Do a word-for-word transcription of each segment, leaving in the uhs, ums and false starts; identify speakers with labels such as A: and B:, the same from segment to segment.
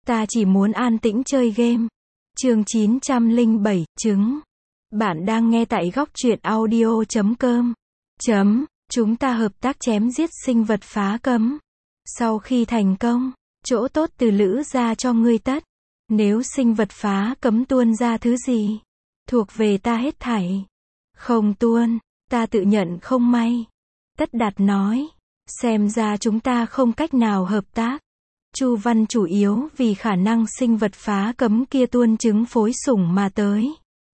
A: Ta chỉ muốn an tĩnh chơi game. Chương chín trăm lẻ bảy, trứng. Bạn đang nghe tại góc truyện audio chấm com. Chấm, chúng ta hợp tác chém giết sinh vật phá cấm. Sau khi thành công, chỗ tốt từ Lữ gia cho ngươi tất. Nếu sinh vật phá cấm tuôn ra thứ gì, thuộc về ta hết thảy. Không tuôn, ta tự nhận không may. Tất Đạt nói, xem ra chúng ta không cách nào hợp tác. Chu Văn chủ yếu vì khả năng sinh vật phá cấm kia tuôn trứng phối sủng mà tới.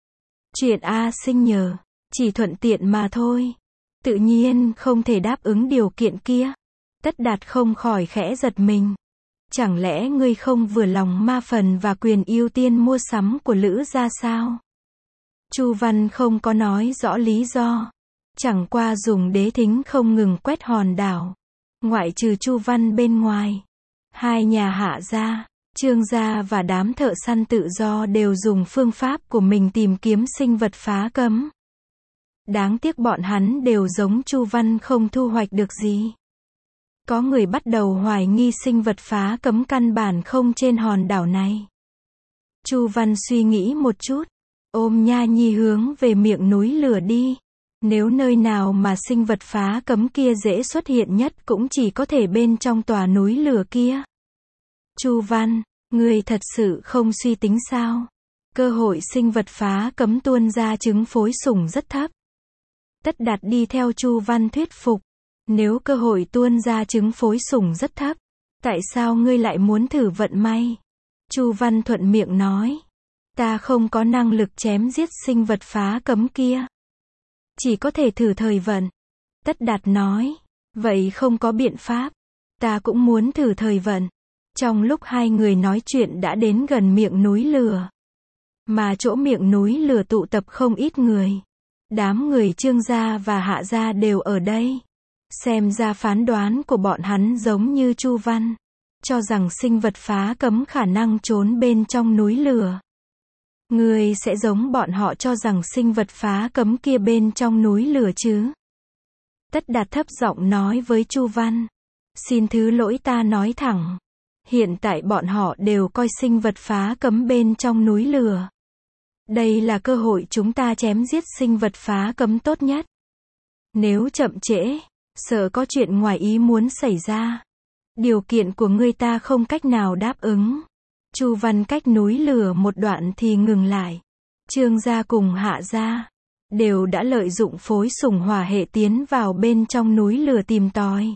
A: Chuyện A Sinh nhờ, chỉ thuận tiện mà thôi. Tự nhiên không thể đáp ứng điều kiện kia. Tất Đạt không khỏi khẽ giật mình. Chẳng lẽ ngươi không vừa lòng ma phần và quyền ưu tiên mua sắm của Lữ gia sao? Chu Văn không có nói rõ lý do. Chẳng qua dùng đế thính không ngừng quét hòn đảo. Ngoại trừ Chu Văn bên ngoài, hai nhà Hạ gia, Trương gia và đám thợ săn tự do đều dùng phương pháp của mình tìm kiếm sinh vật phá cấm. Đáng tiếc bọn hắn đều giống Chu Văn không thu hoạch được gì. Có người bắt đầu hoài nghi sinh vật phá cấm căn bản không trên hòn đảo này. Chu Văn suy nghĩ một chút, ôm Nha Nhi hướng về miệng núi lửa đi. Nếu nơi nào mà sinh vật phá cấm kia dễ xuất hiện nhất cũng chỉ có thể bên trong tòa núi lửa kia. Chu Văn, ngươi thật sự không suy tính sao? Cơ hội sinh vật phá cấm tuôn ra trứng phối sủng rất thấp. Tất Đạt đi theo Chu Văn thuyết phục. Nếu cơ hội tuôn ra trứng phối sủng rất thấp, tại sao ngươi lại muốn thử vận may? Chu Văn thuận miệng nói. Ta không có năng lực chém giết sinh vật phá cấm kia. Chỉ có thể thử thời vận. Tất Đạt nói. Vậy không có biện pháp. Ta cũng muốn thử thời vận. Trong lúc hai người nói chuyện đã đến gần miệng núi lửa. Mà chỗ miệng núi lửa tụ tập không ít người. Đám người Trương gia và Hạ gia đều ở đây. Xem ra phán đoán của bọn hắn giống như Chu Văn. Cho rằng sinh vật phá cấm khả năng trốn bên trong núi lửa. Ngươi sẽ giống bọn họ cho rằng sinh vật phá cấm kia bên trong núi lửa chứ? Tất Đạt thấp giọng nói với Chu Văn. Xin thứ lỗi ta nói thẳng. Hiện tại bọn họ đều coi sinh vật phá cấm bên trong núi lửa. Đây là cơ hội chúng ta chém giết sinh vật phá cấm tốt nhất. Nếu chậm trễ, sợ có chuyện ngoài ý muốn xảy ra. Điều kiện của ngươi ta không cách nào đáp ứng. Chu Văn cách núi lửa một đoạn thì ngừng lại. Trương gia cùng Hạ gia đều đã lợi dụng phối sủng hỏa hệ tiến vào bên trong núi lửa tìm tòi.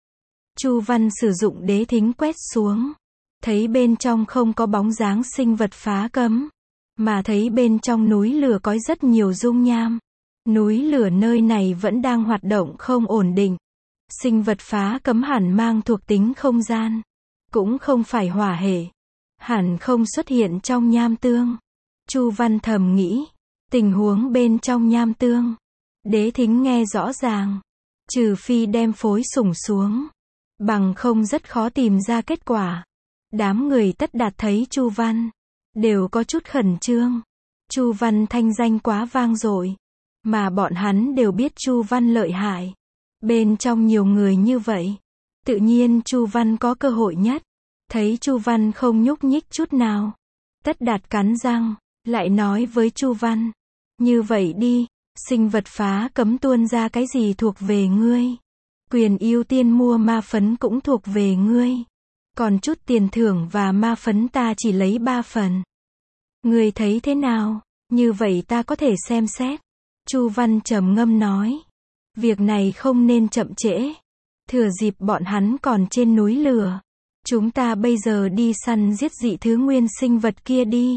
A: Chu Văn sử dụng đế thính quét xuống, thấy bên trong không có bóng dáng sinh vật phá cấm, mà thấy bên trong núi lửa có rất nhiều dung nham. Núi lửa nơi này vẫn đang hoạt động không ổn định. Sinh vật phá cấm hẳn mang thuộc tính không gian, cũng không phải hỏa hệ. Hẳn không xuất hiện trong nham tương. Chu Văn thầm nghĩ, tình huống bên trong nham tương, đế thính nghe rõ ràng, trừ phi đem phối sủng xuống, bằng không rất khó tìm ra kết quả. Đám người Tất Đạt thấy Chu Văn, đều có chút khẩn trương. Chu Văn thanh danh quá vang dội, mà bọn hắn đều biết Chu Văn lợi hại. Bên trong nhiều người như vậy, tự nhiên Chu Văn có cơ hội nhất. Thấy Chu Văn không nhúc nhích chút nào, Tất Đạt cắn răng, lại nói với Chu Văn. Như vậy đi, sinh vật phá cấm tuôn ra cái gì thuộc về ngươi. Quyền ưu tiên mua ma phấn cũng thuộc về ngươi. Còn chút tiền thưởng và ma phấn ta chỉ lấy ba phần. Ngươi thấy thế nào? Như vậy ta có thể xem xét. Chu Văn trầm ngâm nói. Việc này không nên chậm trễ. Thừa dịp bọn hắn còn trên núi lửa. Chúng ta bây giờ đi săn giết dị thứ nguyên sinh vật kia đi.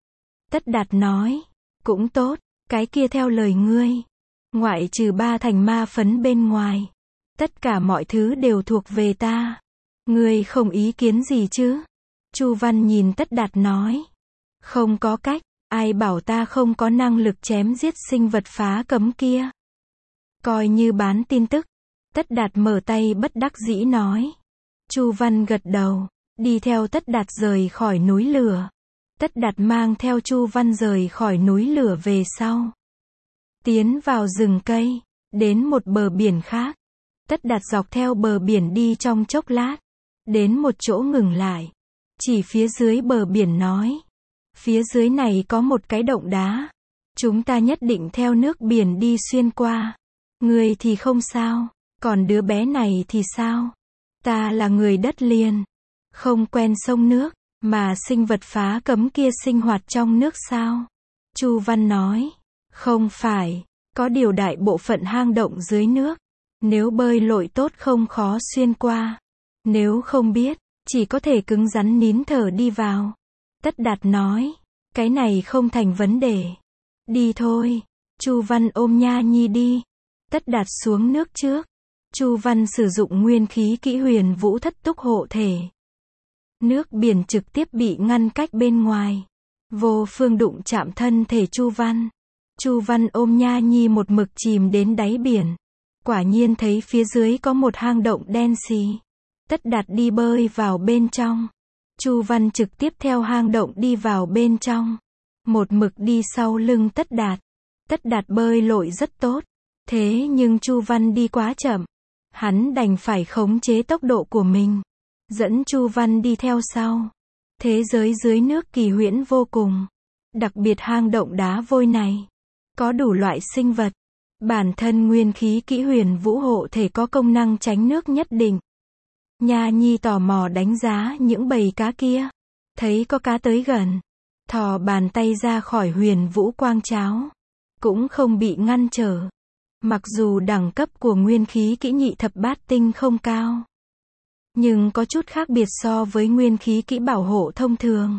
A: Tất Đạt nói. Cũng tốt, cái kia theo lời ngươi. Ngoại trừ ba thành ma phấn bên ngoài. Tất cả mọi thứ đều thuộc về ta. Ngươi không ý kiến gì chứ? Chu Văn nhìn Tất Đạt nói. Không có cách, ai bảo ta không có năng lực chém giết sinh vật phá cấm kia. Coi như bán tin tức. Tất Đạt mở tay bất đắc dĩ nói. Chu Văn gật đầu, đi theo Tất Đạt rời khỏi núi lửa. Tất Đạt mang theo Chu Văn rời khỏi núi lửa về sau. Tiến vào rừng cây, đến một bờ biển khác. Tất Đạt dọc theo bờ biển đi trong chốc lát, đến một chỗ ngừng lại. chỉ phía dưới bờ biển nói. Phía dưới này có một cái động đá. Chúng ta nhất định theo nước biển đi xuyên qua. Người thì không sao, còn đứa bé này thì sao? Ta là người đất liền, không quen sông nước, mà sinh vật phá cấm kia sinh hoạt trong nước sao? Chu Văn nói, không phải, có điều đại bộ phận hang động dưới nước. Nếu bơi lội tốt không khó xuyên qua. Nếu không biết, chỉ có thể cứng rắn nín thở đi vào. Tất Đạt nói, cái này không thành vấn đề. Đi thôi. Chu Văn ôm Nha Nhi đi. Tất Đạt xuống nước trước. Chu Văn sử dụng nguyên khí kỹ huyền vũ thất túc hộ thể. Nước biển trực tiếp bị ngăn cách bên ngoài. Vô phương đụng chạm thân thể Chu Văn. Chu Văn ôm Nha Nhi một mực chìm đến đáy biển. Quả nhiên thấy phía dưới có một hang động đen xì. Tất Đạt đi bơi vào bên trong. Chu Văn trực tiếp theo hang động đi vào bên trong. Một mực đi sau lưng Tất Đạt. Tất Đạt bơi lội rất tốt. Thế nhưng Chu Văn đi quá chậm. Hắn đành phải khống chế tốc độ của mình. Dẫn Chu Văn đi theo sau. Thế giới dưới nước kỳ huyễn vô cùng. Đặc biệt hang động đá vôi này. Có đủ loại sinh vật. Bản thân nguyên khí kỹ huyền vũ hộ thể có công năng tránh nước nhất định. Nha Nhi tò mò đánh giá những bầy cá kia. Thấy có cá tới gần. Thò bàn tay ra khỏi huyền vũ quang cháo. Cũng không bị ngăn trở. Mặc dù đẳng cấp của nguyên khí kỹ nhị thập bát tinh không cao. Nhưng có chút khác biệt so với nguyên khí kỹ bảo hộ thông thường.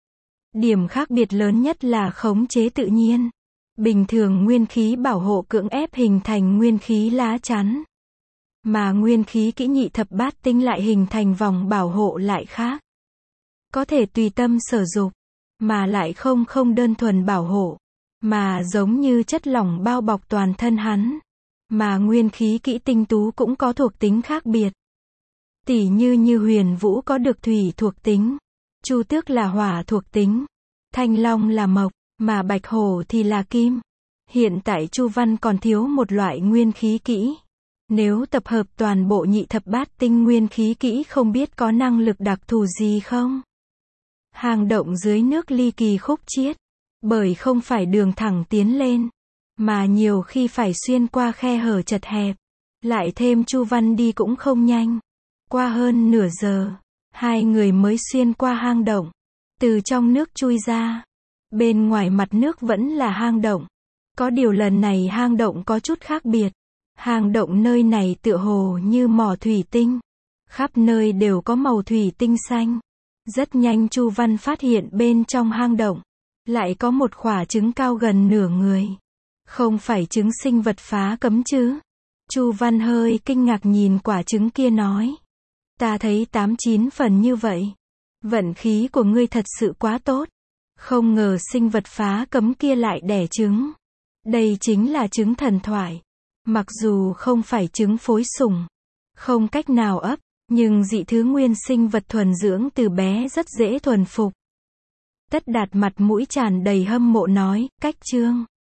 A: Điểm khác biệt lớn nhất là khống chế tự nhiên. Bình thường nguyên khí bảo hộ cưỡng ép hình thành nguyên khí lá chắn. Mà nguyên khí kỹ nhị thập bát tinh lại hình thành vòng bảo hộ lại khác. Có thể tùy tâm sử dụng, mà lại không không đơn thuần bảo hộ, mà giống như chất lỏng bao bọc toàn thân hắn. Mà nguyên khí kỹ tinh tú cũng có thuộc tính khác biệt. Tỉ như như huyền vũ có được thủy thuộc tính, chu tước là hỏa thuộc tính, thanh long là mộc, mà bạch hổ thì là kim. Hiện tại Chu Văn còn thiếu một loại nguyên khí kỹ. Nếu tập hợp toàn bộ nhị thập bát tinh nguyên khí kỹ không biết có năng lực đặc thù gì không? Hang động dưới nước ly kỳ khúc chiết. Bởi không phải đường thẳng tiến lên. Mà nhiều khi phải xuyên qua khe hở chật hẹp. Lại thêm Chu Văn đi cũng không nhanh. Qua hơn nửa giờ, hai người mới xuyên qua hang động. Từ trong nước chui ra. Bên ngoài mặt nước vẫn là hang động. Có điều lần này hang động có chút khác biệt. Hang động nơi này tựa hồ như mỏ thủy tinh. Khắp nơi đều có màu thủy tinh xanh. Rất nhanh Chu Văn phát hiện bên trong hang động. Lại có một quả trứng cao gần nửa người. Không phải trứng sinh vật phá cấm chứ? Chu Văn hơi kinh ngạc nhìn quả trứng kia nói. Ta thấy tám chín phần như vậy. Vận khí của ngươi thật sự quá tốt. Không ngờ sinh vật phá cấm kia lại đẻ trứng. Đây chính là trứng thần thoại. Mặc dù không phải trứng phối sủng, không cách nào ấp, nhưng dị thứ nguyên sinh vật thuần dưỡng từ bé rất dễ thuần phục. Tất Đạt mặt mũi tràn đầy hâm mộ nói, cách trương.